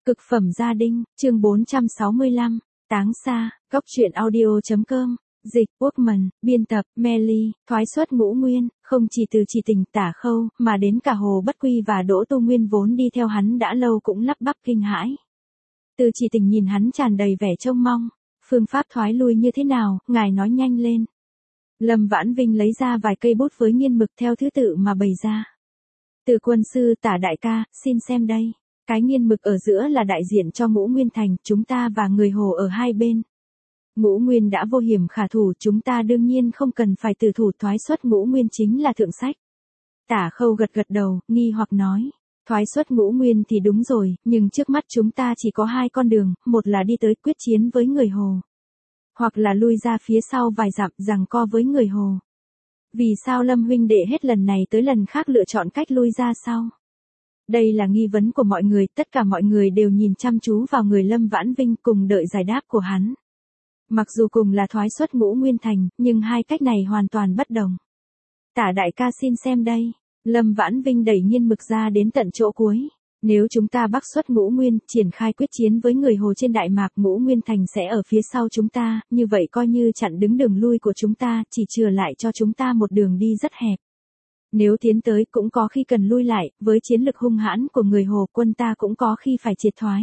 Cực phẩm gia đình, chương 465, Táng xa, góc truyện audio.com, dịch, Workman, biên tập, Melly, thoái xuất Ngũ Nguyên, không chỉ từ Chỉ Tình Tả Khâu, mà đến cả Hồ Bất Quy và Đỗ Tu Nguyên vốn đi theo hắn đã lâu cũng lắp bắp kinh hãi. Từ Chỉ Tình nhìn hắn tràn đầy vẻ trông mong, phương pháp thoái lui như thế nào, ngài nói nhanh lên. Lâm Vãn Vinh lấy ra vài cây bút với nghiên mực theo thứ tự mà bày ra. Từ quân sư Tả đại ca, xin xem đây. Cái nghiên mực ở giữa là đại diện cho Ngũ Nguyên Thành, chúng ta và người Hồ ở hai bên. Ngũ Nguyên đã vô hiểm khả thủ, chúng ta đương nhiên không cần phải từ thủ, thoái xuất Ngũ Nguyên chính là thượng sách. Tả Khâu gật gật đầu, nghi hoặc nói. Thoái xuất Ngũ Nguyên thì đúng rồi, nhưng trước mắt chúng ta chỉ có hai con đường, một là đi tới quyết chiến với người Hồ. Hoặc là lui ra phía sau vài dặm giằng co với người Hồ. Vì sao Lâm huynh đệ hết lần này tới lần khác lựa chọn cách lui ra sau? Đây là nghi vấn của mọi người, tất cả mọi người đều nhìn chăm chú vào người Lâm Vãn Vinh cùng đợi giải đáp của hắn. Mặc dù cùng là thoái xuất Ngũ Nguyên Thành, nhưng hai cách này hoàn toàn bất đồng. Tả đại ca xin xem đây. Lâm Vãn Vinh đẩy nghiên mực ra đến tận chỗ cuối. Nếu chúng ta bắc xuất Ngũ Nguyên, triển khai quyết chiến với người Hồ trên Đại Mạc, Ngũ Nguyên Thành sẽ ở phía sau chúng ta, như vậy coi như chặn đứng đường lui của chúng ta, chỉ chừa lại cho chúng ta một đường đi rất hẹp. Nếu tiến tới cũng có khi cần lui lại, với chiến lực hung hãn của người Hồ, quân ta cũng có khi phải triệt thoái.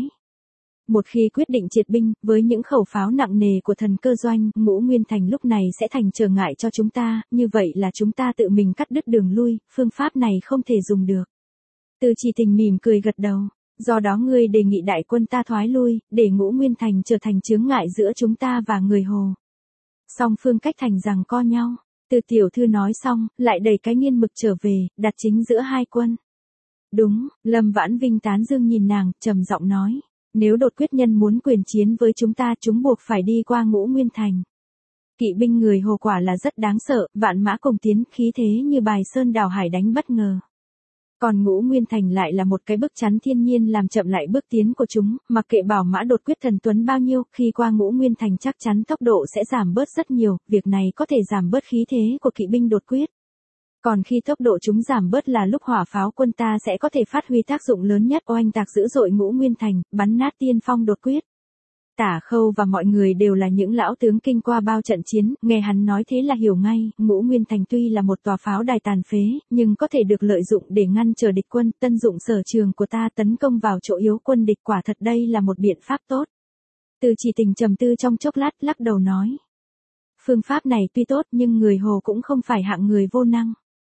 Một khi quyết định triệt binh, với những khẩu pháo nặng nề của Thần Cơ Doanh, Ngũ Nguyên Thành lúc này sẽ thành trở ngại cho chúng ta, như vậy là chúng ta tự mình cắt đứt đường lui, phương pháp này không thể dùng được. Từ Chỉ Tình mỉm cười gật đầu, do đó ngươi đề nghị đại quân ta thoái lui, để Ngũ Nguyên Thành trở thành chướng ngại giữa chúng ta và người Hồ. Song phương cách thành giằng co nhau. Từ tiểu thư nói xong, lại đẩy cái nghiên mực trở về, đặt chính giữa hai quân. Đúng, Lâm Vãn Vinh tán dương nhìn nàng, trầm giọng nói. Nếu đột quyết nhân muốn quyền chiến với chúng ta, chúng buộc phải đi qua Ngũ Nguyên Thành. Kỵ binh người Hồ quả là rất đáng sợ, vạn mã cùng tiến, khí thế như bài sơn đảo hải đánh bất ngờ. Còn Ngũ Nguyên Thành lại là một cái bức chắn thiên nhiên làm chậm lại bước tiến của chúng, mặc kệ bảo mã đột quyết thần tuấn bao nhiêu, khi qua Ngũ Nguyên Thành chắc chắn tốc độ sẽ giảm bớt rất nhiều, việc này có thể giảm bớt khí thế của kỵ binh đột quyết. Còn khi tốc độ chúng giảm bớt là lúc hỏa pháo quân ta sẽ có thể phát huy tác dụng lớn nhất, oanh tạc dữ dội Ngũ Nguyên Thành, bắn nát tiên phong đột quyết. Tả Khâu và mọi người đều là những lão tướng kinh qua bao trận chiến, nghe hắn nói thế là hiểu ngay, Ngũ Nguyên Thành tuy là một tòa pháo đài tàn phế, nhưng có thể được lợi dụng để ngăn trở địch quân, tân dụng sở trường của ta tấn công vào chỗ yếu quân địch, quả thật đây là một biện pháp tốt. Từ Chỉ Tình trầm tư trong chốc lát, lắc đầu nói. Phương pháp này tuy tốt nhưng người Hồ cũng không phải hạng người vô năng.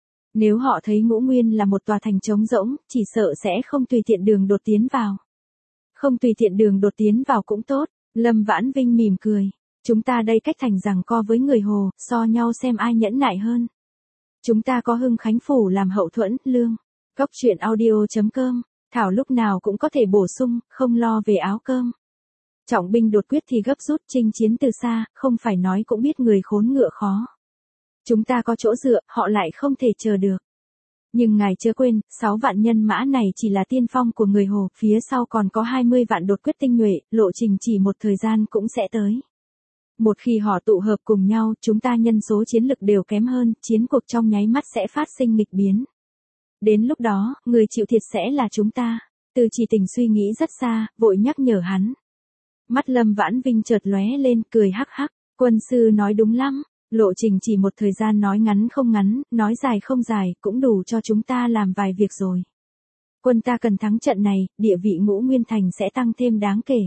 Nếu họ thấy Ngũ Nguyên là một tòa thành trống rỗng, chỉ sợ sẽ không tùy tiện đường đột tiến vào. Không tùy tiện đường đột tiến vào cũng tốt, Lâm Vãn Vinh mỉm cười. Chúng ta đây cách thành giằng co với người Hồ, so nhau xem ai nhẫn nại hơn. Chúng ta có Hưng Khánh Phủ làm hậu thuẫn, lương. Góc truyện audio.com, Thảo lúc nào cũng có thể bổ sung, không lo về áo cơm. Trọng binh đột quyết thì gấp rút chinh chiến từ xa, không phải nói cũng biết người khốn ngựa khó. Chúng ta có chỗ dựa, họ lại không thể chờ được. Nhưng ngài chớ quên, 6 vạn nhân mã này chỉ là tiên phong của người Hồ, phía sau còn có 20 vạn đột quyết tinh nhuệ, lộ trình chỉ một thời gian cũng sẽ tới. Một khi họ tụ hợp cùng nhau, chúng ta nhân số chiến lực đều kém hơn, chiến cuộc trong nháy mắt sẽ phát sinh nghịch biến. Đến lúc đó, người chịu thiệt sẽ là chúng ta. Từ Chỉ Tình suy nghĩ rất xa, vội nhắc nhở hắn. Mắt Lâm Vãn Vinh chợt lóe lên, cười hắc hắc, quân sư nói đúng lắm. Lộ trình chỉ một thời gian, nói ngắn không ngắn, nói dài không dài, cũng đủ cho chúng ta làm vài việc rồi. Quân ta cần thắng trận này, địa vị Ngũ Nguyên Thành sẽ tăng thêm đáng kể.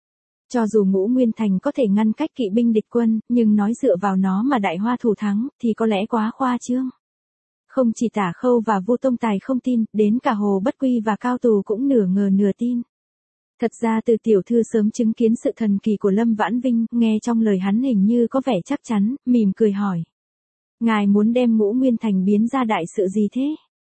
Cho dù Ngũ Nguyên Thành có thể ngăn cách kỵ binh địch quân, nhưng nói dựa vào nó mà Đại Hoa thủ thắng, thì có lẽ quá khoa trương. Không chỉ Tả Khâu và Vu Tông Tài không tin, đến cả Hồ Bất Quy và Cao Tù cũng nửa ngờ nửa tin. Thật ra Từ tiểu thư sớm chứng kiến sự thần kỳ của Lâm Vãn Vinh, nghe trong lời hắn hình như có vẻ chắc chắn, mỉm cười hỏi. Ngài muốn đem Ngũ Nguyên Thành biến ra đại sự gì thế?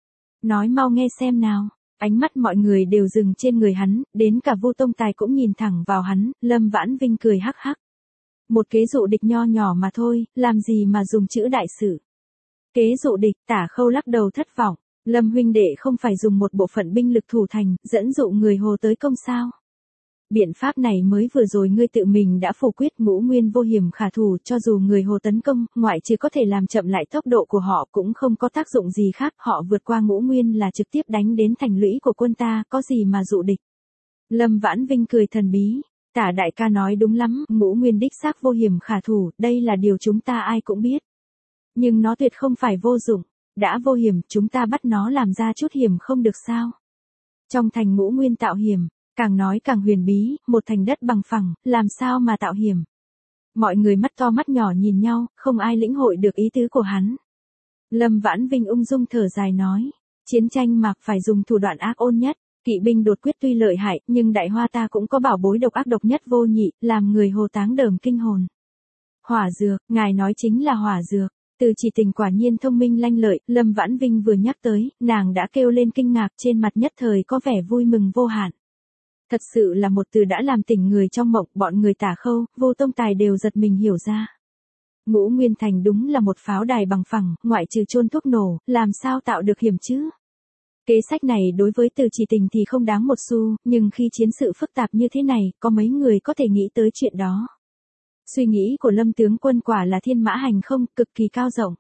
Nói mau nghe xem nào. Ánh mắt mọi người đều dừng trên người hắn, đến cả Vu Tông Tài cũng nhìn thẳng vào hắn, Lâm Vãn Vinh cười hắc hắc. Một kế dụ địch nho nhỏ mà thôi, làm gì mà dùng chữ đại sự. Kế dụ địch, Tả Khâu lắc đầu thất vọng. Lâm huynh đệ không phải dùng một bộ phận binh lực thủ thành, dẫn dụ người Hồ tới công sao? Biện pháp này mới vừa rồi ngươi tự mình đã phủ quyết, Ngũ Nguyên vô hiểm khả thủ, cho dù người Hồ tấn công, ngoại trừ có thể làm chậm lại tốc độ của họ cũng không có tác dụng gì khác, họ vượt qua Ngũ Nguyên là trực tiếp đánh đến thành lũy của quân ta, có gì mà dụ địch. Lâm Vãn Vinh cười thần bí, Tả đại ca nói đúng lắm, Ngũ Nguyên đích xác vô hiểm khả thủ, đây là điều chúng ta ai cũng biết. Nhưng nó tuyệt không phải vô dụng, đã vô hiểm, chúng ta bắt nó làm ra chút hiểm không được sao? Trong thành Ngũ Nguyên tạo hiểm, càng nói càng huyền bí, một thành đất bằng phẳng, làm sao mà tạo hiểm? Mọi người mắt to mắt nhỏ nhìn nhau, không ai lĩnh hội được ý tứ của hắn. Lâm Vãn Vinh ung dung thở dài nói, chiến tranh mà phải dùng thủ đoạn ác ôn nhất, kỵ binh đột quyết tuy lợi hại, nhưng đại hoa ta cũng có bảo bối độc ác độc nhất vô nhị, làm người Hồ táng đờm kinh hồn. Hỏa dược, ngài nói chính là hỏa dược. Từ Chỉ Tình quả nhiên thông minh lanh lợi, Lâm Vãn Vinh vừa nhắc tới, nàng đã kêu lên kinh ngạc, trên mặt nhất thời có vẻ vui mừng vô hạn. Thật sự là một từ đã làm tỉnh người trong mộng, bọn người Tả Khâu, Vô Tông Tài đều giật mình hiểu ra. Ngũ Nguyên Thành đúng là một pháo đài bằng phẳng, ngoại trừ chôn thuốc nổ, làm sao tạo được hiểm chứ? Kế sách này đối với Từ Chỉ Tình thì không đáng một xu, nhưng khi chiến sự phức tạp như thế này, có mấy người có thể nghĩ tới chuyện đó. Suy nghĩ của Lâm tướng quân quả là thiên mã hành không, cực kỳ cao rộng.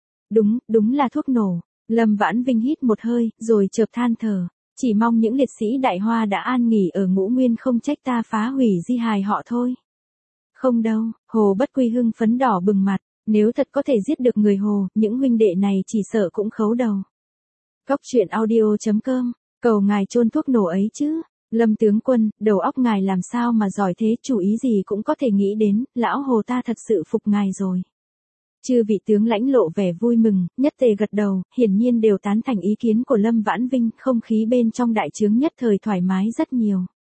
Đúng là thuốc nổ. Lâm Vãn Vinh hít một hơi, rồi chợt than thở. Chỉ mong những liệt sĩ đại hoa đã an nghỉ ở Ngũ Nguyên không trách ta phá hủy di hài họ thôi. Không đâu, Hồ Bất Quy hưng phấn đỏ bừng mặt. Nếu thật có thể giết được người Hồ, những huynh đệ này chỉ sợ cũng khấu đầu. Cóc truyện audio.com, cầu ngài chôn thuốc nổ ấy chứ. Lâm tướng quân, đầu óc ngài làm sao mà giỏi thế, chủ ý gì cũng có thể nghĩ đến, lão Hồ ta thật sự phục ngài rồi. Chư vị tướng lãnh lộ vẻ vui mừng, nhất tề gật đầu, hiển nhiên đều tán thành ý kiến của Lâm Vãn Vinh, không khí bên trong đại trướng nhất thời thoải mái rất nhiều.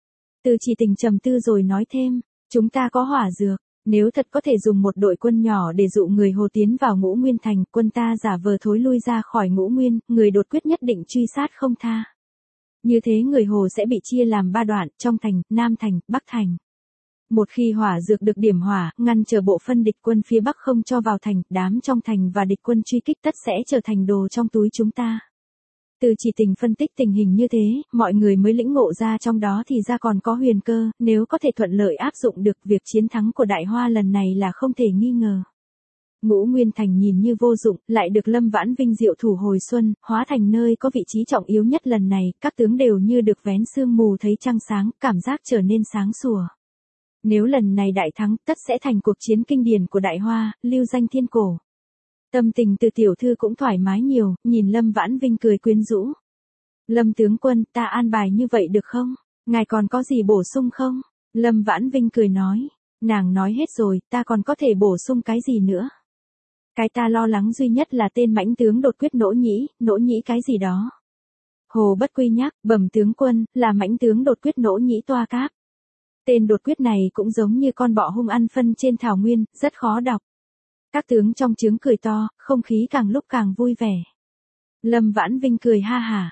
Từ Chỉ Tình trầm tư rồi nói thêm, chúng ta có hỏa dược, nếu thật có thể dùng một đội quân nhỏ để dụ người Hồ tiến vào Ngũ Nguyên Thành, quân ta giả vờ thối lui ra khỏi Ngũ Nguyên, người đột quyết nhất định truy sát không tha. Như thế người Hồ sẽ bị chia làm 3 đoạn, trong thành, Nam thành, Bắc thành. Một khi hỏa dược được điểm hỏa, ngăn trở bộ phân địch quân phía Bắc không cho vào thành, đám trong thành và địch quân truy kích tất sẽ trở thành đồ trong túi chúng ta. Từ Chỉ Tình phân tích tình hình như thế, mọi người mới lĩnh ngộ ra trong đó thì ra còn có huyền cơ, nếu có thể thuận lợi áp dụng được việc chiến thắng của Đại Hoa lần này là không thể nghi ngờ. Ngũ Nguyên Thành nhìn như vô dụng, lại được Lâm Vãn Vinh diệu thủ hồi xuân, hóa thành nơi có vị trí trọng yếu nhất lần này, các tướng đều như được vén sương mù thấy trăng sáng, cảm giác trở nên sáng sủa. Nếu lần này đại thắng, tất sẽ thành cuộc chiến kinh điển của Đại Hoa, lưu danh thiên cổ. Tâm tình Từ tiểu thư cũng thoải mái nhiều, nhìn Lâm Vãn Vinh cười quyến rũ. Lâm tướng quân, ta an bài như vậy được không? Ngài còn có gì bổ sung không? Lâm Vãn Vinh cười nói. Nàng nói hết rồi, ta còn có thể bổ sung cái gì nữa? Cái ta lo lắng duy nhất là tên mãnh tướng đột quyết Nỗ Nhĩ cái gì đó. Hồ Bất Quy nhắc, bẩm tướng quân, là mãnh tướng đột quyết Nỗ Nhĩ Toa Cáp. Tên đột quyết này cũng giống như con bọ hung ăn phân trên thảo nguyên, rất khó đọc. Các tướng trong trướng cười to, không khí càng lúc càng vui vẻ. Lâm Vãn Vinh cười ha hả.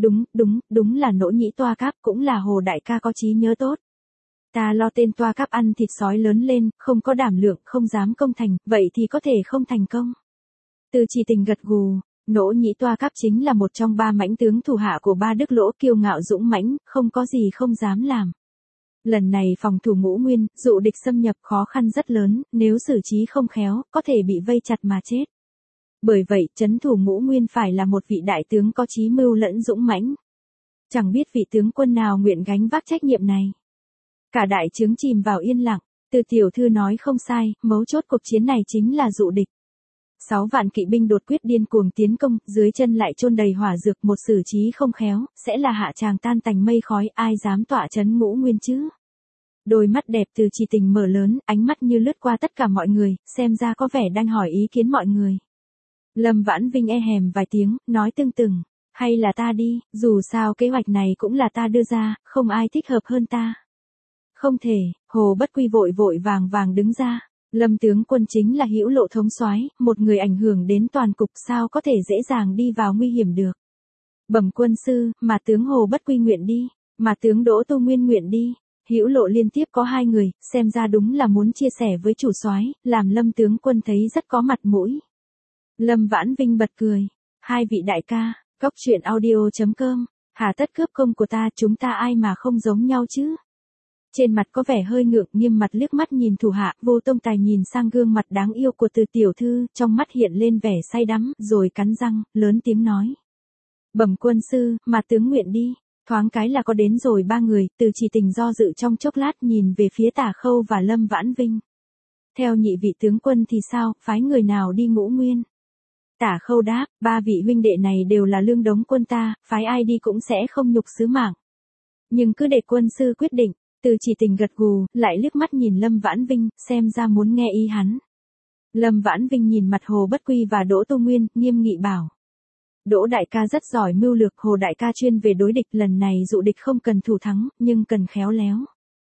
Đúng là Nỗ Nhĩ Toa Cáp, cũng là Hồ đại ca có trí nhớ tốt. Ta lo tên Toa Cáp ăn thịt sói lớn lên, không có đảm lượng, không dám công thành, vậy thì có thể không thành công. Từ Chỉ Tình gật gù, Nỗ Nhĩ Toa Cáp chính là một trong 3 mãnh tướng thủ hạ của Ba Đức Lỗ, kiêu ngạo dũng mãnh, không có gì không dám làm. Lần này phòng thủ Ngũ Nguyên, dụ địch xâm nhập khó khăn rất lớn, nếu xử trí không khéo, có thể bị vây chặt mà chết. Bởi vậy, trấn thủ Ngũ Nguyên phải là một vị đại tướng có chí mưu lẫn dũng mãnh. Chẳng biết vị tướng quân nào nguyện gánh vác trách nhiệm này. Cả đại trướng chìm vào yên lặng, Từ tiểu thư nói không sai, mấu chốt cuộc chiến này chính là dụ địch. 6 vạn kỵ binh đột quyết điên cuồng tiến công, dưới chân lại chôn đầy hỏa dược, một xử trí không khéo, sẽ là hạ tràng tan tành mây khói, ai dám tọa trấn Ngũ Nguyên chứ? Đôi mắt đẹp Từ Chỉ Tình mở lớn, ánh mắt như lướt qua tất cả mọi người, xem ra có vẻ đang hỏi ý kiến mọi người. Lâm Vãn Vinh e hèm vài tiếng, nói tưng từng, hay là ta đi, dù sao kế hoạch này cũng là ta đưa ra, không ai thích hợp hơn ta. Không thể, Hồ Bất Quy vội vàng đứng ra. Lâm tướng quân chính là hữu lộ thống soái, một người ảnh hưởng đến toàn cục, sao có thể dễ dàng đi vào nguy hiểm được. Bẩm quân sư, mà tướng Hồ Bất Quy nguyện đi, mà tướng Đỗ Tu Nguyên nguyện đi. Hữu lộ liên tiếp có 2 người, xem ra đúng là muốn chia sẻ với chủ soái, làm Lâm tướng quân thấy rất có mặt mũi. Lâm Vãn Vinh bật cười. 2 vị đại ca, cóc truyện audio.com, hà tất cướp công của ta, chúng ta ai mà không giống nhau chứ? Trên mặt có vẻ hơi ngượng, nghiêm mặt liếc mắt nhìn thủ hạ, Vô Tông Tài nhìn sang gương mặt đáng yêu của Từ tiểu thư, trong mắt hiện lên vẻ say đắm, rồi cắn răng, lớn tiếng nói. Bẩm quân sư, mà tướng nguyện đi. Thoáng cái là có đến rồi 3 người, Từ Chỉ Tình do dự trong chốc lát nhìn về phía Tả Khâu và Lâm Vãn Vinh. Theo nhị vị tướng quân thì sao, phái người nào đi Ngũ Nguyên? Tả Khâu đáp, 3 vị huynh đệ này đều là lương đống quân ta, phái ai đi cũng sẽ không nhục sứ mạng. Nhưng cứ để quân sư quyết định. Từ Chỉ Tình gật gù, lại liếc mắt nhìn Lâm Vãn Vinh, xem ra muốn nghe ý hắn. Lâm Vãn Vinh nhìn mặt Hồ Bất Quy và Đỗ Tô Nguyên, nghiêm nghị bảo. Đỗ đại ca rất giỏi mưu lược, Hồ đại ca chuyên về đối địch, lần này dụ địch không cần thủ thắng, nhưng cần khéo léo.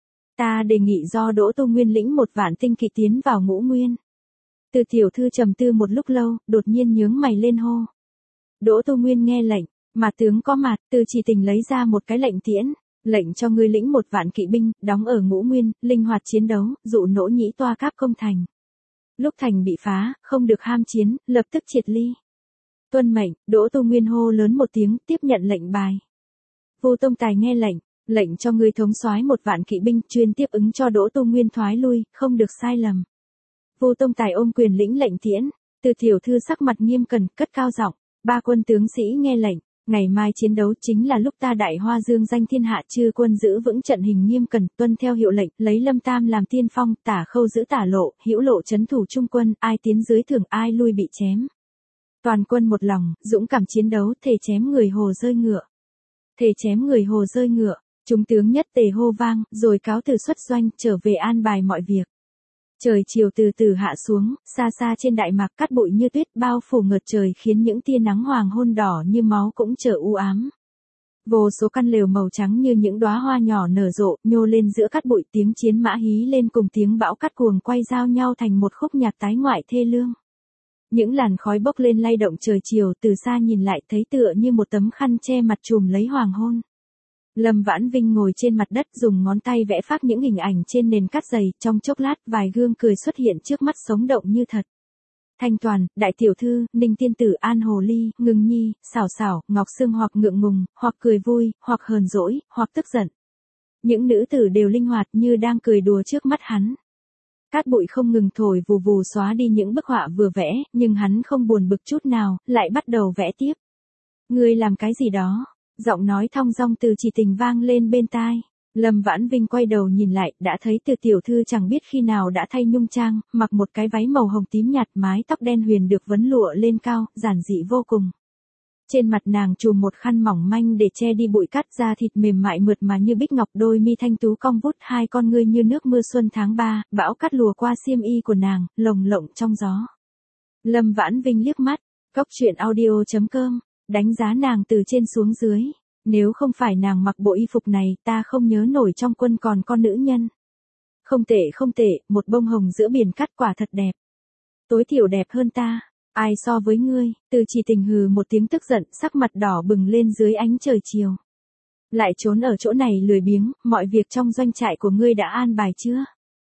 Ta đề nghị do Đỗ Tô Nguyên lĩnh 1 vạn tinh kỵ tiến vào Ngũ Nguyên. Từ tiểu thư trầm tư một lúc lâu, đột nhiên nhướng mày lên hô. Đỗ Tô Nguyên nghe lệnh, mà tướng có mặt, Từ Chỉ Tình lấy ra một cái lệnh tiễn. Lệnh cho ngươi lĩnh 1 vạn kỵ binh, đóng ở Ngũ Nguyên, linh hoạt chiến đấu, dụ Nỗ Nhĩ Toa Cáp công thành. Lúc thành bị phá, không được ham chiến, lập tức triệt ly. Tuân mệnh, Đỗ Tô Nguyên hô lớn một tiếng, tiếp nhận lệnh bài. Vu Tông Tài nghe lệnh, lệnh cho ngươi thống soái 1 vạn kỵ binh, chuyên tiếp ứng cho Đỗ Tô Nguyên thoái lui, không được sai lầm. Vu Tông Tài ôm quyền lĩnh lệnh tiễn, Từ tiểu thư sắc mặt nghiêm cẩn, cất cao giọng, 3 quân tướng sĩ nghe lệnh. Ngày mai chiến đấu chính là lúc ta đại hoa dương danh thiên hạ, chư quân giữ vững trận hình nghiêm cẩn, tuân theo hiệu lệnh, lấy Lâm Tam làm tiên phong, Tả Khâu giữ tả lộ, hữu lộ trấn thủ trung quân, ai tiến dưới thưởng ai lui bị chém. Toàn quân một lòng, dũng cảm chiến đấu, thề chém người Hồ rơi ngựa. Thề chém người Hồ rơi ngựa, chúng tướng nhất tề hô vang, rồi cáo từ xuất doanh, trở về an bài mọi việc. Trời chiều từ từ hạ xuống, xa xa trên đại mạc cát bụi như tuyết bao phủ ngợt trời, khiến những tia nắng hoàng hôn đỏ như máu cũng trở u ám. Vô số căn lều màu trắng như những đóa hoa nhỏ nở rộ, nhô lên giữa cát bụi, tiếng chiến mã hí lên cùng tiếng bão cát cuồng quay giao nhau thành một khúc nhạc tái ngoại thê lương. Những làn khói bốc lên lay động trời chiều, từ xa nhìn lại thấy tựa như một tấm khăn che mặt trùm lấy hoàng hôn. Lâm Vãn Vinh ngồi trên mặt đất dùng ngón tay vẽ phác những hình ảnh trên nền cát dày, trong chốc lát vài gương cười xuất hiện trước mắt sống động như thật. Thanh Toàn, Đại Tiểu Thư, Ninh Tiên Tử, An Hồ Ly, Ngưng Nhi, Xảo Xảo, Ngọc Sương hoặc ngượng ngùng, hoặc cười vui, hoặc hờn dỗi, hoặc tức giận. Những nữ tử đều linh hoạt như đang cười đùa trước mắt hắn. Cát bụi không ngừng thổi vù vù xóa đi những bức họa vừa vẽ, nhưng hắn không buồn bực chút nào, lại bắt đầu vẽ tiếp. Ngươi làm cái gì đó? Giọng nói thong dong Từ Chỉ Tình vang lên bên tai. Lâm Vãn Vinh quay đầu nhìn lại, đã thấy Từ tiểu thư chẳng biết khi nào đã thay nhung trang, mặc một cái váy màu hồng tím nhạt, mái tóc đen huyền được vấn lụa lên cao, giản dị vô cùng. Trên mặt nàng trùm một khăn mỏng manh để che đi bụi cát, da thịt mềm mại mượt mà như bích ngọc, đôi mi thanh tú cong vút, 2 con ngươi như nước mưa xuân tháng 3, bão cát lùa qua xiêm y của nàng, lồng lộng trong gió. Lâm Vãn Vinh liếc mắt, goctruyện.audio.com, đánh giá nàng từ trên xuống dưới. Nếu không phải nàng mặc bộ y phục này, ta không nhớ nổi trong quân còn con nữ nhân. Không tệ không tệ, một bông hồng giữa biển cát quả thật đẹp. Tối thiểu đẹp hơn ta. Ai so với ngươi? Từ Chỉ Tình hừ một tiếng tức giận, sắc mặt đỏ bừng lên dưới ánh trời chiều. Lại trốn ở chỗ này lười biếng, mọi việc trong doanh trại của ngươi đã an bài chưa?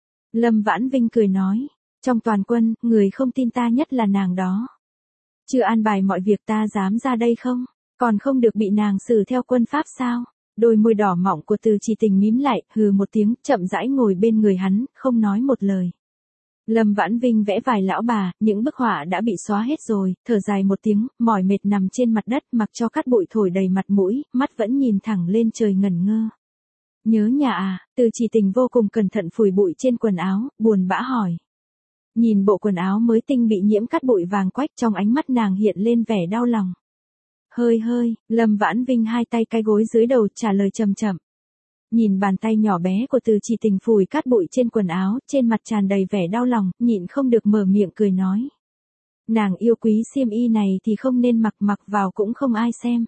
Lâm Vãn Vinh cười nói, trong toàn quân, người không tin ta nhất là nàng đó. Chưa an bài mọi việc ta dám ra đây không? Còn không được bị nàng xử theo quân pháp sao? Đôi môi đỏ mọng của Từ Chỉ Tình mím lại, hừ một tiếng, chậm rãi ngồi bên người hắn, không nói một lời. Lâm Vãn Vinh vẽ vài lão bà, những bức họa đã bị xóa hết rồi, thở dài một tiếng, mỏi mệt nằm trên mặt đất, mặc cho cát bụi thổi đầy mặt mũi, mắt vẫn nhìn thẳng lên trời ngẩn ngơ. Nhớ nhà à? Từ Chỉ Tình vô cùng cẩn thận phủi bụi trên quần áo, buồn bã hỏi. Nhìn bộ quần áo mới tinh bị nhiễm cát bụi vàng quách, trong ánh mắt nàng hiện lên vẻ đau lòng. Hơi hơi, Lâm Vãn Vinh hai tay cái gối dưới đầu trả lời chậm chậm. Nhìn bàn tay nhỏ bé của Từ Chỉ Tình phủi cát bụi trên quần áo, trên mặt tràn đầy vẻ đau lòng, nhịn không được mở miệng cười nói. Nàng yêu quý xiêm y này thì không nên mặc vào cũng không ai xem.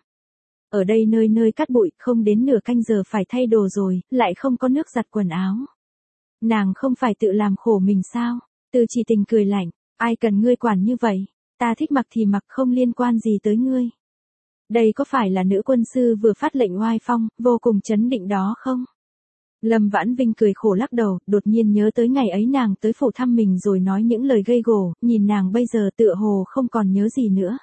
Ở đây nơi nơi cát bụi, không đến nửa canh giờ phải thay đồ rồi, lại không có nước giặt quần áo. Nàng không phải tự làm khổ mình sao? Từ Chỉ Tình cười lạnh, ai cần ngươi quản như vậy, ta thích mặc thì mặc, không liên quan gì tới ngươi. Đây có phải là nữ quân sư vừa phát lệnh oai phong, vô cùng chấn định đó không? Lâm Vãn Vinh cười khổ lắc đầu, đột nhiên nhớ tới ngày ấy nàng tới phủ thăm mình rồi nói những lời gây gổ, nhìn nàng bây giờ tựa hồ không còn nhớ gì nữa.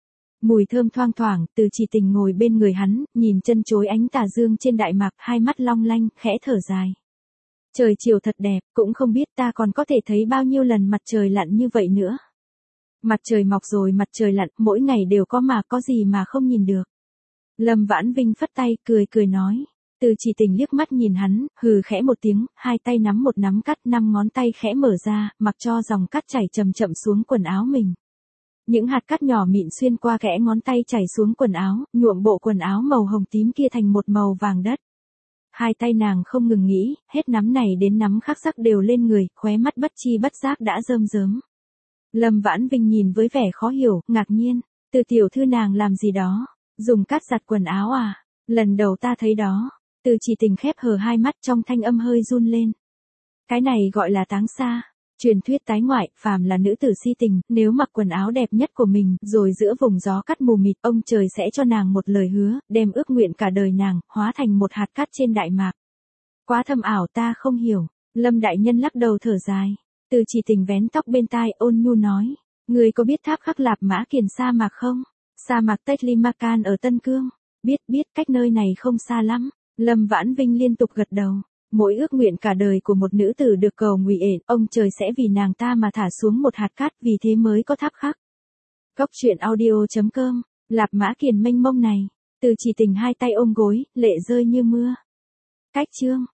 Mùi thơm thoang thoảng, Từ Chỉ Tình ngồi bên người hắn, nhìn chân chối ánh tà dương trên đại mạc, hai mắt long lanh, khẽ thở dài. Trời chiều thật đẹp, cũng không biết ta còn có thể thấy bao nhiêu lần mặt trời lặn như vậy nữa. Mặt trời mọc rồi mặt trời lặn, mỗi ngày đều có mà có gì mà không nhìn được. Lâm Vãn Vinh phất tay, cười nói. Từ Chỉ Tình liếc mắt nhìn hắn, hừ khẽ một tiếng, hai tay nắm một nắm cắt, 5 ngón tay khẽ mở ra, mặc cho dòng cắt chảy chậm chậm xuống quần áo mình. Những hạt cắt nhỏ mịn xuyên qua kẽ ngón tay chảy xuống quần áo, nhuộm bộ quần áo màu hồng tím kia thành một màu vàng đất. Hai tay nàng không ngừng nghĩ, hết nắm này đến nắm khác sắc đều lên người, khóe mắt bất chi bất giác đã rơm rớm. Lâm Vãn Vinh nhìn với vẻ khó hiểu, ngạc nhiên. Từ tiểu thư nàng làm gì đó? Dùng cát giặt quần áo à? Lần đầu ta thấy đó. Từ Chỉ Tình khép hờ hai mắt trong thanh âm hơi run lên. Cái này gọi là táng xa. Truyền thuyết tái ngoại, phàm là nữ tử si tình, nếu mặc quần áo đẹp nhất của mình, rồi giữa vùng gió cát mù mịt, ông trời sẽ cho nàng một lời hứa, đem ước nguyện cả đời nàng, hóa thành một hạt cát trên đại mạc. Quá thâm ảo ta không hiểu. Lâm đại nhân lắc đầu thở dài. Từ Chỉ Tình vén tóc bên tai ôn nhu nói. Người có biết tháp khắc Lạp Mã Kiền sa mạc không? Sa mạc Tetlimakan ở Tân Cương. Biết, cách nơi này không xa lắm. Lâm Vãn Vinh liên tục gật đầu. Mỗi ước nguyện cả đời của một nữ tử được cầu nguyện, ông trời sẽ vì nàng ta mà thả xuống một hạt cát, vì thế mới có tháp khắc. Cốc truyện audio.com. Lạp Mã Kiền mênh mông này. Từ Chỉ Tình hai tay ôm gối, lệ rơi như mưa. Cách chương.